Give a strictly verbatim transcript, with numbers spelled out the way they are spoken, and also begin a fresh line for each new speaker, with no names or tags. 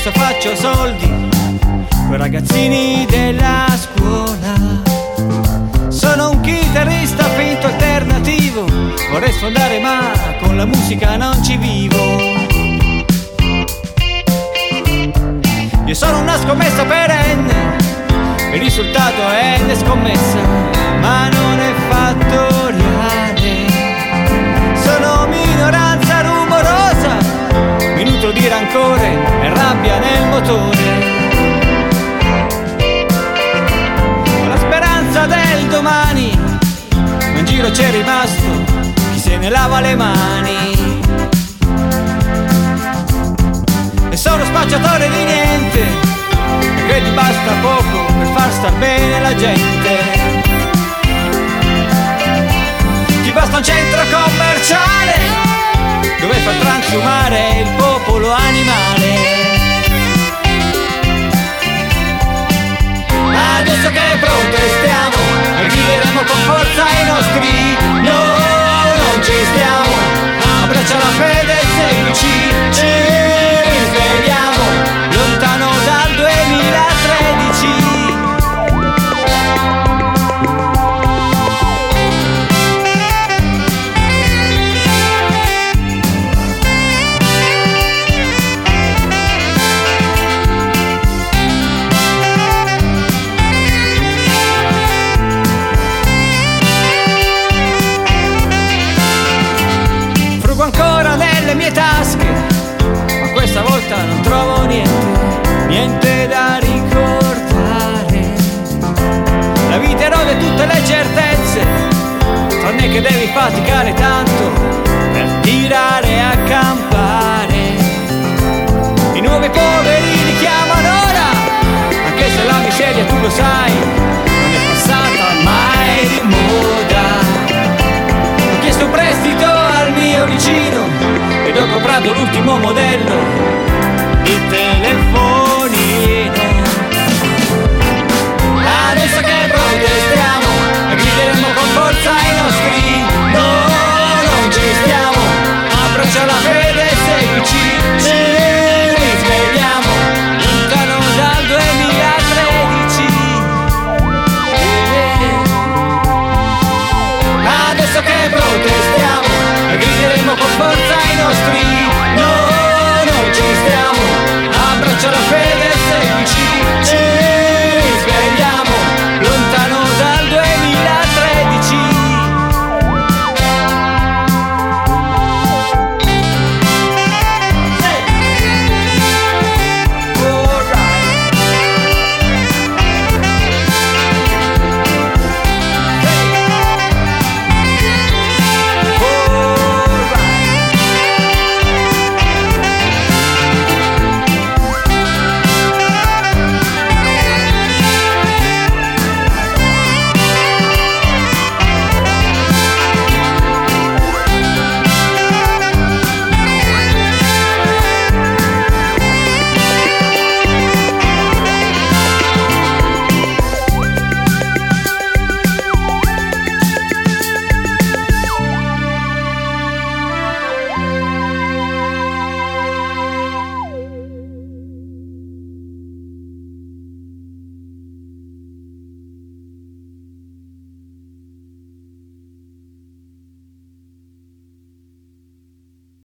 adesso faccio soldi coi ragazzini della scuola. Sono un chitarrista finto alternativo, vorrei sfondare ma con la musica non ci vivo. Io sono una scommessa perenne, il risultato è una scommessa, ma non è fattoriale. Sono minoranza rumorosa, minuto di rancore e rabbia nel motore. Con la speranza del domani, ma in giro c'è rimasto chi se ne lava le mani. E sono spacciatore di niente, perché ti basta poco per far star bene la gente. Ti basta un centro commerciale dove far transumare il popolo animale. Adesso che protestiamo e grideremo con forza i nostri no, non ci stiamo. Abbraccia la fede e seguici, ci svegliamo lontano dal duemilatredici. Frugo ancora nelle mie tasche, ma questa volta non trovo niente, niente da ricordare. La vita erode tutte le certezze, tranne che devi faticare tanto per tirare a campare. I nuovi poverini chiamano ora, anche se la miseria tu lo sai non è passata mai di moda. Ho chiesto un prestito al mio vicino ed ho comprato l'ultimo modello di telefono.